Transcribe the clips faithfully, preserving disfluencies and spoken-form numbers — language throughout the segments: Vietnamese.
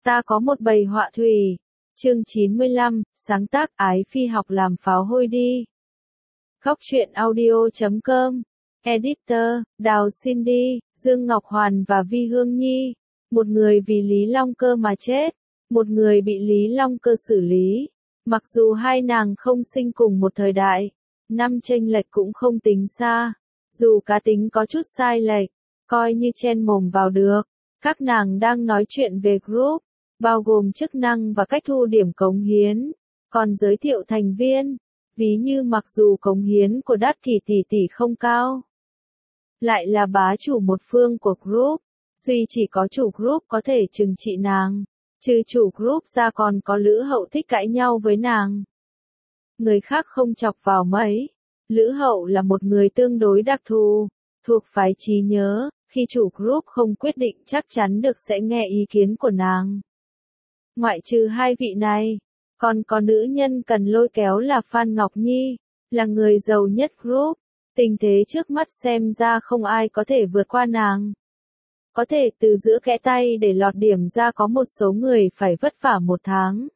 Ta có một bầy họa thủy. Chương chín mươi lăm, sáng tác Ái Phi học làm pháo hôi đi. Góc truyện audio chấm com. Editor, Đào Cindy, Dương Ngọc Hoàn và Vi Hương Nhi. Một người vì Lý Long Cơ mà chết, một người bị Lý Long Cơ xử lý. Mặc dù hai nàng không sinh cùng một thời đại, năm chênh lệch cũng không tính xa. Dù cá tính có chút sai lệch, coi như chen mồm vào được. Các nàng đang nói chuyện về group, bao gồm chức năng và cách thu điểm cống hiến, còn giới thiệu thành viên. Ví như mặc dù cống hiến của Đát Kỳ tỷ tỷ không cao, lại là bá chủ một phương của group, duy chỉ có chủ group có thể trừng trị nàng, trừ chủ group ra còn có Lữ Hậu thích cãi nhau với nàng. Người khác không chọc vào mấy. Lữ Hậu là một người tương đối đặc thù, thuộc phái trí nhớ, khi chủ group không quyết định chắc chắn được sẽ nghe ý kiến của nàng. Ngoại trừ hai vị này, còn có nữ nhân cần lôi kéo là Phan Ngọc Nhi, là người giàu nhất group. Tình thế trước mắt xem ra không ai có thể vượt qua nàng. Có thể từ giữa kẽ tay để lọt điểm ra có một số người phải vất vả một tháng.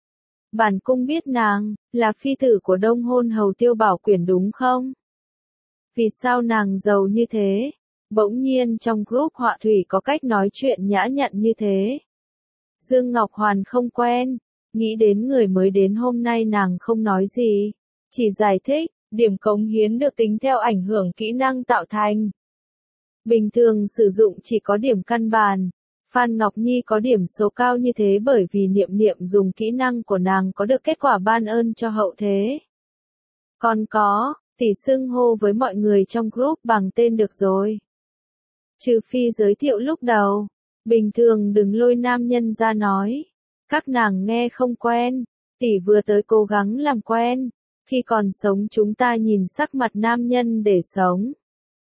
Bản cung biết nàng, là phi tử của Đông Hôn Hầu Tiêu Bảo Quyển đúng không? Vì sao nàng giàu như thế? Bỗng nhiên trong group họa thủy có cách nói chuyện nhã nhặn như thế. Dương Ngọc Hoàn không quen, nghĩ đến người mới đến hôm nay nàng không nói gì, chỉ giải thích, điểm cống hiến được tính theo ảnh hưởng kỹ năng tạo thành. Bình thường sử dụng chỉ có điểm căn bản. Phan Ngọc Nhi có điểm số cao như thế bởi vì Niệm Niệm dùng kỹ năng của nàng có được kết quả ban ơn cho hậu thế. Còn có, tỷ xưng hô với mọi người trong group bằng tên được rồi. Trừ phi giới thiệu lúc đầu, bình thường đừng lôi nam nhân ra nói. Các nàng nghe không quen, tỷ vừa tới cố gắng làm quen. Khi còn sống chúng ta nhìn sắc mặt nam nhân để sống.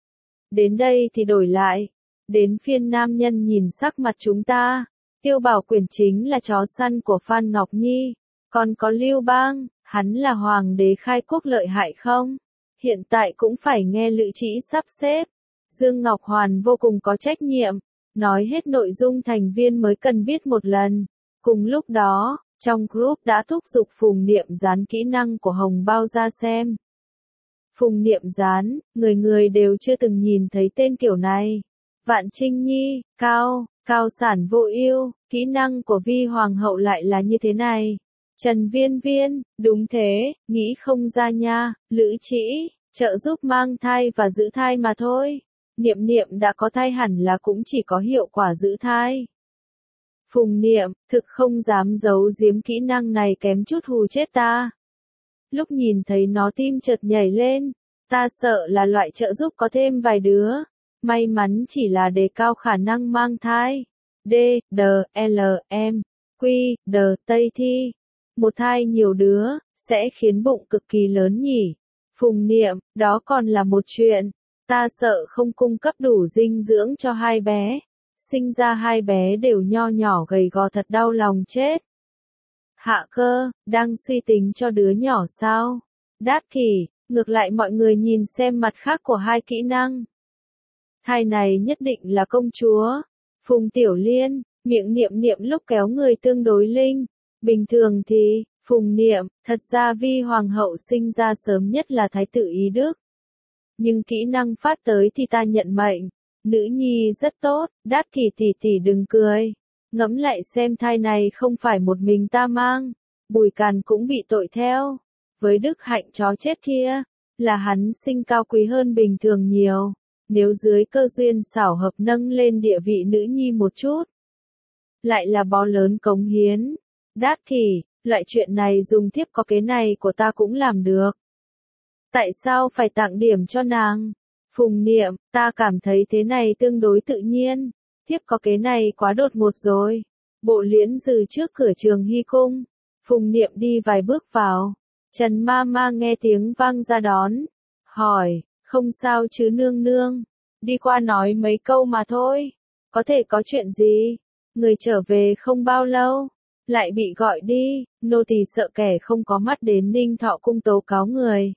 Đến đây thì đổi lại. Đến phiên nam nhân nhìn sắc mặt chúng ta. Tiêu Bảo Quyển chính là chó săn của Phan Ngọc Nhi. Còn có Lưu Bang, hắn là hoàng đế khai quốc lợi hại không? Hiện tại cũng phải nghe Lữ Trĩ sắp xếp. Dương Ngọc Hoàn vô cùng có trách nhiệm. Nói hết nội dung thành viên mới cần biết một lần. Cùng lúc đó, trong group đã thúc giục Phùng Niệm dán kỹ năng của Hồng Bao ra xem. Phùng Niệm dán, người người đều chưa từng nhìn thấy tên kiểu này. Vạn Trinh Nhi, cao, cao sản vô ưu, kỹ năng của Vi Hoàng hậu lại là như thế này. Trần Viên Viên, đúng thế, nghĩ không ra nha. Lữ Trĩ, trợ giúp mang thai và giữ thai mà thôi. Niệm Niệm đã có thai hẳn là cũng chỉ có hiệu quả giữ thai. Phùng Niệm, thực không dám giấu giếm kỹ năng này kém chút hù chết ta. Lúc nhìn thấy nó tim chợt nhảy lên, ta sợ là loại trợ giúp có thêm vài đứa. May mắn chỉ là đề cao khả năng mang thai. D, D, L, M, Q, D, Tây Thi. Một thai nhiều đứa, sẽ khiến bụng cực kỳ lớn nhỉ. Phùng Niệm, đó còn là một chuyện. Ta sợ không cung cấp đủ dinh dưỡng cho hai bé. Sinh ra hai bé đều nho nhỏ gầy gò thật đau lòng chết. Hạ Cơ, đang suy tính cho đứa nhỏ sao? Đát Kỷ, ngược lại mọi người nhìn xem mặt khác của hai kỹ năng. Thai này nhất định là công chúa. Phùng Tiểu Liên, miệng Niệm Niệm lúc kéo người tương đối linh. Bình thường thì, Phùng Niệm, thật ra Vi Hoàng hậu sinh ra sớm nhất là Thái tử Ý Đức. Nhưng kỹ năng phát tới thì ta nhận mệnh. Nữ nhi rất tốt, Đát Kỷ tỷ tỷ đừng cười. Ngẫm lại xem thai này không phải một mình ta mang. Bùi Càn cũng bị tội theo. Với đức hạnh chó chết kia, là hắn sinh cao quý hơn bình thường nhiều. Nếu dưới cơ duyên xảo hợp nâng lên địa vị nữ nhi một chút, lại là bó lớn cống hiến. Đát Kỷ, loại chuyện này dùng thiếp có kế này của ta cũng làm được. Tại sao phải tặng điểm cho nàng? Phùng Niệm, ta cảm thấy thế này tương đối tự nhiên. Thiếp có kế này quá đột ngột rồi. Bộ Liễn Dừ trước cửa Trường Hy Cung. Phùng Niệm đi vài bước vào. Trần Ma Ma nghe tiếng vang ra đón. Hỏi, không sao chứ nương nương. Đi qua nói mấy câu mà thôi. Có thể có chuyện gì? Người trở về không bao lâu. Lại bị gọi đi. Nô tỳ sợ kẻ không có mắt đến Ninh Thọ cung tố cáo người.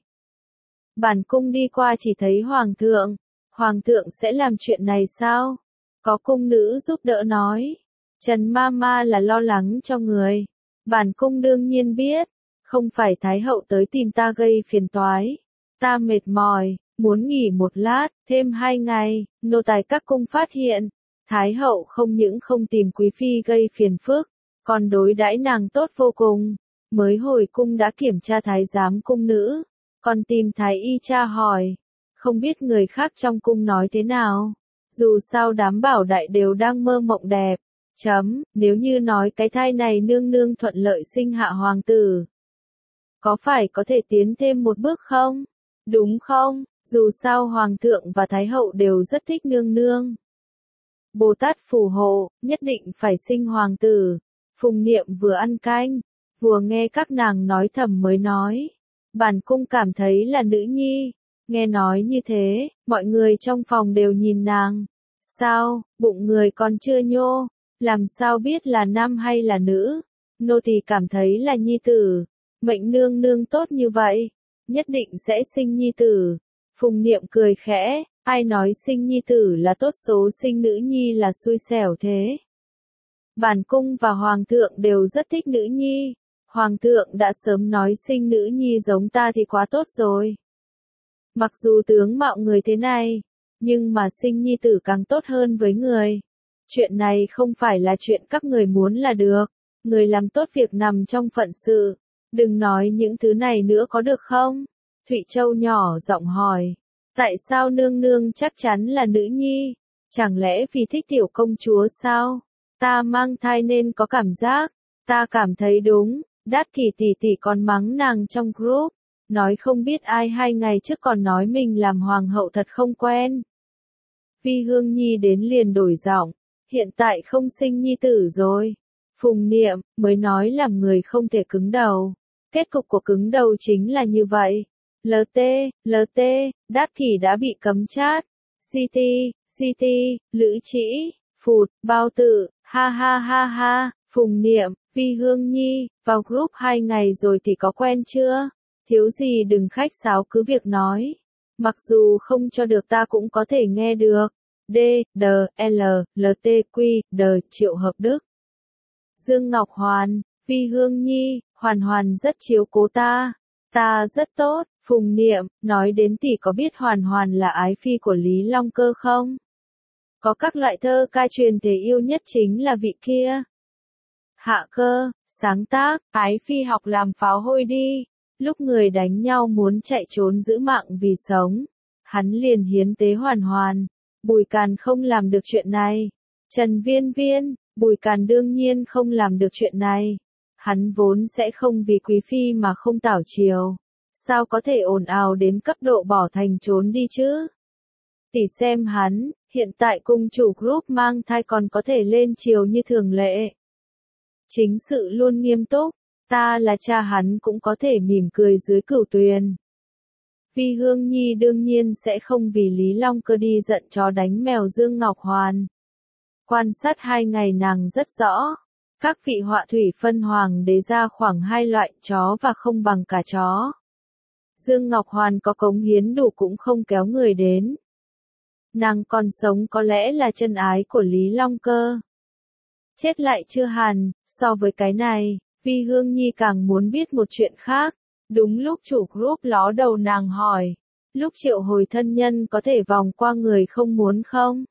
Bản cung đi qua chỉ thấy hoàng thượng. Hoàng thượng sẽ làm chuyện này sao? Có cung nữ giúp đỡ nói. Trần Mama là lo lắng cho người. Bản cung đương nhiên biết, không phải Thái hậu tới tìm ta gây phiền toái. Ta mệt mỏi, muốn nghỉ một lát, thêm hai ngày, nô tài các cung phát hiện. Thái hậu không những không tìm quý phi gây phiền phức, còn đối đãi nàng tốt vô cùng. Mới hồi cung đã kiểm tra thái giám cung nữ, còn tìm thái y tra hỏi. Không biết người khác trong cung nói thế nào. Dù sao đám bảo đại đều đang mơ mộng đẹp. Chấm, nếu như nói cái thai này nương nương thuận lợi sinh hạ hoàng tử. Có phải có thể tiến thêm một bước không? Đúng không? Dù sao hoàng thượng và thái hậu đều rất thích nương nương. Bồ Tát phù hộ, nhất định phải sinh hoàng tử. Phùng Niệm vừa ăn canh, vừa nghe các nàng nói thầm mới nói. Bản cung cảm thấy là nữ nhi. Nghe nói như thế, mọi người trong phòng đều nhìn nàng. Sao, bụng người còn chưa nhô, làm sao biết là nam hay là nữ? Nô tỳ cảm thấy là nhi tử. Mệnh nương nương tốt như vậy, nhất định sẽ sinh nhi tử. Phùng Niệm cười khẽ, ai nói sinh nhi tử là tốt số sinh nữ nhi là xui xẻo thế. Bản cung và hoàng thượng đều rất thích nữ nhi. Hoàng thượng đã sớm nói sinh nữ nhi giống ta thì quá tốt rồi. Mặc dù tướng mạo người thế này, nhưng mà sinh nhi tử càng tốt hơn với người. Chuyện này không phải là chuyện các người muốn là được. Người làm tốt việc nằm trong phận sự. Đừng nói những thứ này nữa có được không? Thụy Châu nhỏ giọng hỏi. Tại sao nương nương chắc chắn là nữ nhi? Chẳng lẽ vì thích tiểu công chúa sao? Ta mang thai nên có cảm giác. Ta cảm thấy đúng. Đát Kỷ tỷ tỷ còn mắng nàng trong group. Nói không biết ai hai ngày trước còn nói mình làm hoàng hậu thật không quen. Vi Hương Nhi đến liền đổi giọng. Hiện tại không sinh nhi tử rồi. Phùng Niệm mới nói làm người không thể cứng đầu. Kết cục của cứng đầu chính là như vậy. lờ tê, lờ tê, Đát Kỷ đã bị cấm chat. xê tê, xê tê, Lữ Trĩ, Phụt, Bao Tử, ha ha ha ha, Phùng Niệm, Vi Hương Nhi, vào group hai ngày rồi thì có quen chưa? Thiếu gì đừng khách sáo cứ việc nói. Mặc dù không cho được ta cũng có thể nghe được. D, D, L, L, T, Q, D, Triệu Hợp Đức. Dương Ngọc Hoàn, Vi Hương Nhi, Hoàn Hoàn rất chiếu cố ta. Ta rất tốt. Phùng Niệm, nói đến tỷ có biết Hoàn Hoàn là ái phi của Lý Long Cơ không? Có các loại thơ ca truyền thể yêu nhất chính là vị kia. Hạ Cơ, sáng tác, ái phi học làm pháo hôi đi. Lúc người đánh nhau muốn chạy trốn giữ mạng vì sống, hắn liền hiến tế Hoàn Hoàn. Bùi Càn không làm được chuyện này. Trần Viên Viên, Bùi Càn đương nhiên không làm được chuyện này. Hắn vốn sẽ không vì quý phi mà không tảo triều. Sao có thể ồn ào đến cấp độ bỏ thành trốn đi chứ? Tỷ xem hắn, hiện tại cung chủ group mang thai còn có thể lên triều như thường lệ. Chính sự luôn nghiêm túc, ta là cha hắn cũng có thể mỉm cười dưới cửu tuyền. Vi Hương Nhi đương nhiên sẽ không vì Lý Long Cơ đi giận chó đánh mèo Dương Ngọc Hoàn. Quan sát hai ngày nàng rất rõ. Các vị họa thủy phân hoàng đề ra khoảng hai loại chó và không bằng cả chó. Dương Ngọc Hoàn có cống hiến đủ cũng không kéo người đến. Nàng còn sống có lẽ là chân ái của Lý Long Cơ. Chết lại chưa hẳn, so với cái này, Vi Hương Nhi càng muốn biết một chuyện khác. Đúng lúc chủ group ló đầu nàng hỏi, lúc triệu hồi thân nhân có thể vòng qua người không muốn không?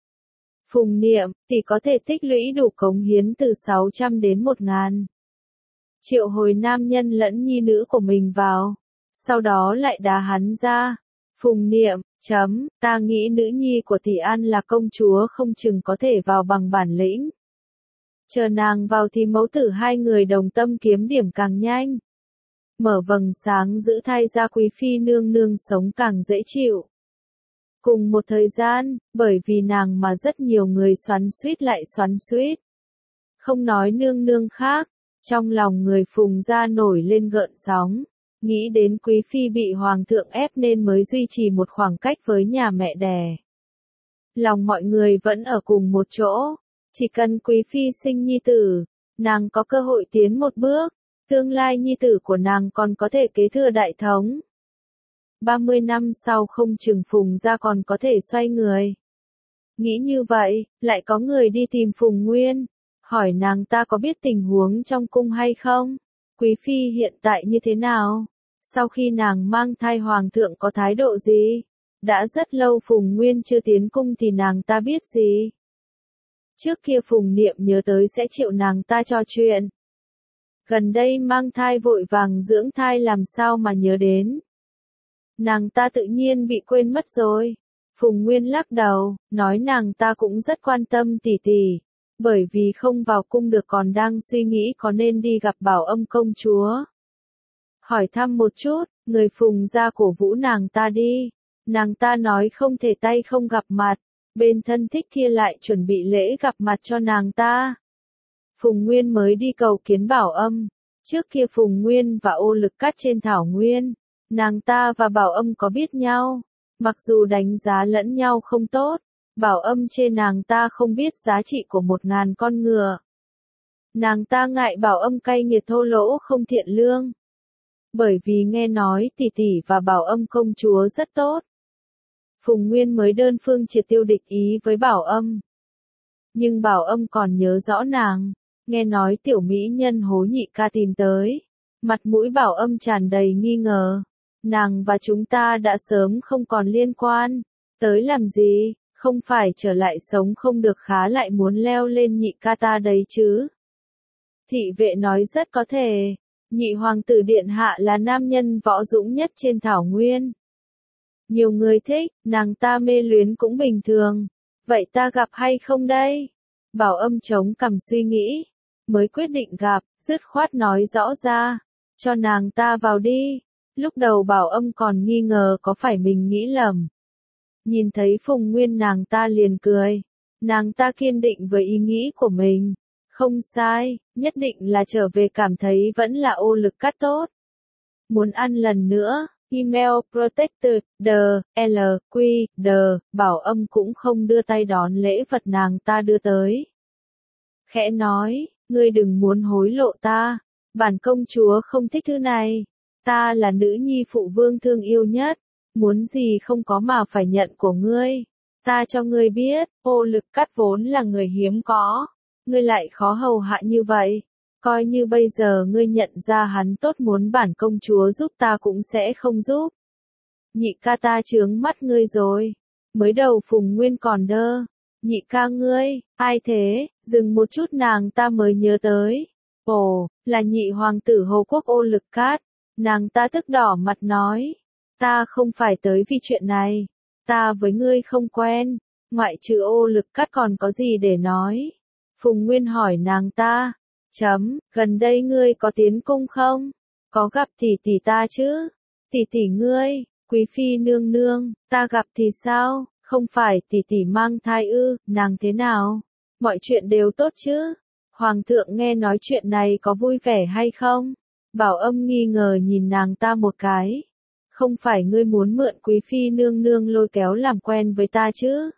Phùng Niệm, tỷ có thể tích lũy đủ cống hiến từ sáu trăm đến một ngàn. Triệu hồi nam nhân lẫn nhi nữ của mình vào, sau đó lại đá hắn ra. Phùng Niệm, chấm, ta nghĩ nữ nhi của tỷ An là công chúa không chừng có thể vào bằng bản lĩnh. Chờ nàng vào thì mẫu tử hai người đồng tâm kiếm điểm càng nhanh. Mở vầng sáng giữ thai ra quý phi nương nương sống càng dễ chịu. Cùng một thời gian, bởi vì nàng mà rất nhiều người xoắn xuýt lại xoắn xuýt. Không nói nương nương khác, trong lòng người Phùng gia nổi lên gợn sóng, nghĩ đến quý phi bị hoàng thượng ép nên mới duy trì một khoảng cách với nhà mẹ đẻ. Lòng mọi người vẫn ở cùng một chỗ, chỉ cần quý phi sinh nhi tử, nàng có cơ hội tiến một bước, tương lai nhi tử của nàng còn có thể kế thừa đại thống. ba mươi năm sau không chừng Phùng gia còn có thể xoay người. Nghĩ như vậy, lại có người đi tìm Phùng Nguyên, hỏi nàng ta có biết tình huống trong cung hay không? Quý phi hiện tại như thế nào? Sau khi nàng mang thai hoàng thượng có thái độ gì? Đã rất lâu Phùng Nguyên chưa tiến cung thì nàng ta biết gì? Trước kia Phùng Niệm nhớ tới sẽ chịu nàng ta trò chuyện. Gần đây mang thai vội vàng dưỡng thai làm sao mà nhớ đến. Nàng ta tự nhiên bị quên mất rồi. Phùng Nguyên lắc đầu, nói nàng ta cũng rất quan tâm tỷ tỷ. Bởi vì không vào cung được còn đang suy nghĩ có nên đi gặp Bảo Âm công chúa. Hỏi thăm một chút, người Phùng ra cổ vũ nàng ta đi. Nàng ta nói không thể tay không gặp mặt. Bên thân thích kia lại chuẩn bị lễ gặp mặt cho nàng ta. Phùng Nguyên mới đi cầu kiến Bảo Âm. Trước kia Phùng Nguyên và Ô Lực Cát trên thảo nguyên. Nàng ta và Bảo Âm có biết nhau. Mặc dù đánh giá lẫn nhau không tốt. Bảo Âm chê nàng ta không biết giá trị của một ngàn con ngựa. Nàng ta ngại Bảo Âm cay nghiệt thô lỗ không thiện lương. Bởi vì nghe nói tỷ tỷ và Bảo Âm công chúa rất tốt. Phùng Nguyên mới đơn phương triệt tiêu địch ý với Bảo Âm. Nhưng Bảo Âm còn nhớ rõ nàng. Nghe nói tiểu mỹ nhân Hố Nhị Ca tìm tới. Mặt mũi Bảo Âm tràn đầy nghi ngờ. Nàng và chúng ta đã sớm không còn liên quan. Tới làm gì? Không phải trở lại sống không được khá lại muốn leo lên Nhị Ca ta đấy chứ. Thị vệ nói rất có thể. Nhị hoàng tử điện hạ là nam nhân võ dũng nhất trên thảo nguyên. Nhiều người thích, nàng ta mê luyến cũng bình thường. Vậy ta gặp hay không đây? Bảo Âm chống cằm suy nghĩ. Mới quyết định gặp, dứt khoát nói rõ ra. Cho nàng ta vào đi. Lúc đầu Bảo Âm còn nghi ngờ có phải mình nghĩ lầm. Nhìn thấy Phùng Nguyên nàng ta liền cười. Nàng ta kiên định với ý nghĩ của mình. Không sai, nhất định là trở về cảm thấy vẫn là Ô Lực Cát tốt. Muốn ăn lần nữa, email protected, d, l, q, d, Bảo Âm cũng không đưa tay đón lễ vật nàng ta đưa tới. Khẽ nói, ngươi đừng muốn hối lộ ta, bản công chúa không thích thứ này. Ta là nữ nhi phụ vương thương yêu nhất, muốn gì không có mà phải nhận của ngươi. Ta cho ngươi biết, Ô Lực Cát vốn là người hiếm có. Ngươi lại khó hầu hạ như vậy, coi như bây giờ ngươi nhận ra hắn tốt muốn bản công chúa giúp ta cũng sẽ không giúp. Nhị ca ta chướng mắt ngươi rồi. Mới đầu Phùng Nguyên còn đơ. Nhị ca ngươi, ai thế? Dừng một chút nàng ta mới nhớ tới. Ồ, là nhị hoàng tử Hồ Quốc Ô Lực Cát. Nàng ta tức đỏ mặt nói. Ta không phải tới vì chuyện này. Ta với ngươi không quen. Ngoại trừ Ô Lực Cát còn có gì để nói? Phùng Nguyên hỏi nàng ta. Chấm, gần đây ngươi có tiến cung không? Có gặp tỷ tỷ ta chứ? Tỷ tỷ ngươi, quý phi nương nương, ta gặp thì sao? Không phải tỷ tỷ mang thai ư, nàng thế nào? Mọi chuyện đều tốt chứ? Hoàng thượng nghe nói chuyện này có vui vẻ hay không? Bảo Âm nghi ngờ nhìn nàng ta một cái. Không phải ngươi muốn mượn quý phi nương nương lôi kéo làm quen với ta chứ?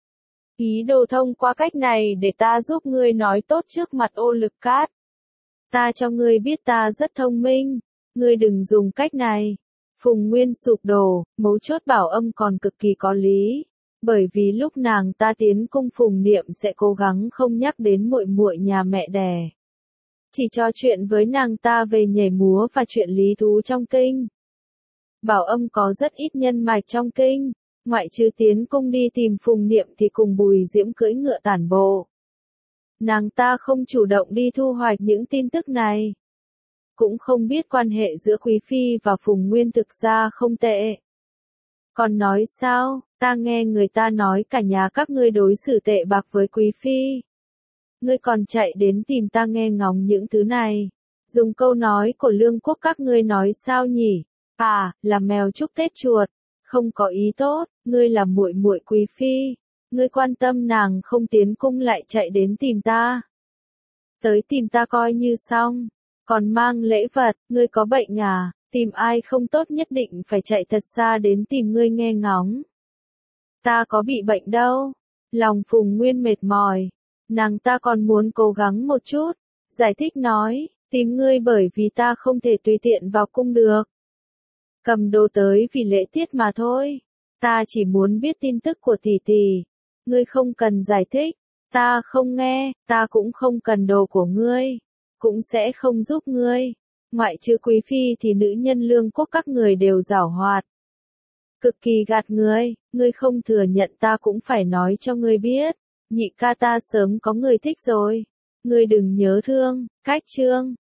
Ý đồ thông qua cách này để ta giúp ngươi nói tốt trước mặt Ô Lực Cát. Ta cho ngươi biết ta rất thông minh, ngươi đừng dùng cách này. Phùng Nguyên sụp đổ, mấu chốt Bảo Âm còn cực kỳ có lý, bởi vì lúc nàng ta tiến cung Phùng Niệm sẽ cố gắng không nhắc đến muội muội nhà mẹ đẻ. Chỉ trò chuyện với nàng ta về nhảy múa và chuyện lý thú trong kinh. Bảo Âm có rất ít nhân mạch trong kinh. Ngoại trừ tiến cung đi tìm Phùng Niệm thì cùng Bùi Diễm cưỡi ngựa tản bộ. Nàng ta không chủ động đi thu hoạch những tin tức này. Cũng không biết quan hệ giữa Quý Phi và Phùng Nguyên thực ra không tệ. Còn nói sao, ta nghe người ta nói cả nhà các ngươi đối xử tệ bạc với Quý Phi. Ngươi còn chạy đến tìm ta nghe ngóng những thứ này. Dùng câu nói của Lương Quốc các ngươi nói sao nhỉ? À, là mèo chúc Tết chuột. Không có ý tốt, ngươi là muội muội Quý Phi, ngươi quan tâm nàng không tiến cung lại chạy đến tìm ta. Tới tìm ta coi như xong, còn mang lễ vật, ngươi có bệnh à, tìm ai không tốt nhất định phải chạy thật xa đến tìm ngươi nghe ngóng. Ta có bị bệnh đâu, lòng Phùng Nguyên mệt mỏi, nàng ta còn muốn cố gắng một chút, giải thích nói, tìm ngươi bởi vì ta không thể tùy tiện vào cung được. Cầm đồ tới vì lễ tiết mà thôi. Ta chỉ muốn biết tin tức của tỷ tỷ. Ngươi không cần giải thích. Ta không nghe, ta cũng không cần đồ của ngươi, cũng sẽ không giúp ngươi. Ngoại trừ quý phi thì nữ nhân lương quốc các người đều giảo hoạt. Cực kỳ gạt ngươi, ngươi không thừa nhận ta cũng phải nói cho ngươi biết. Nhị ca ta sớm có người thích rồi. Ngươi đừng nhớ thương, cách chương.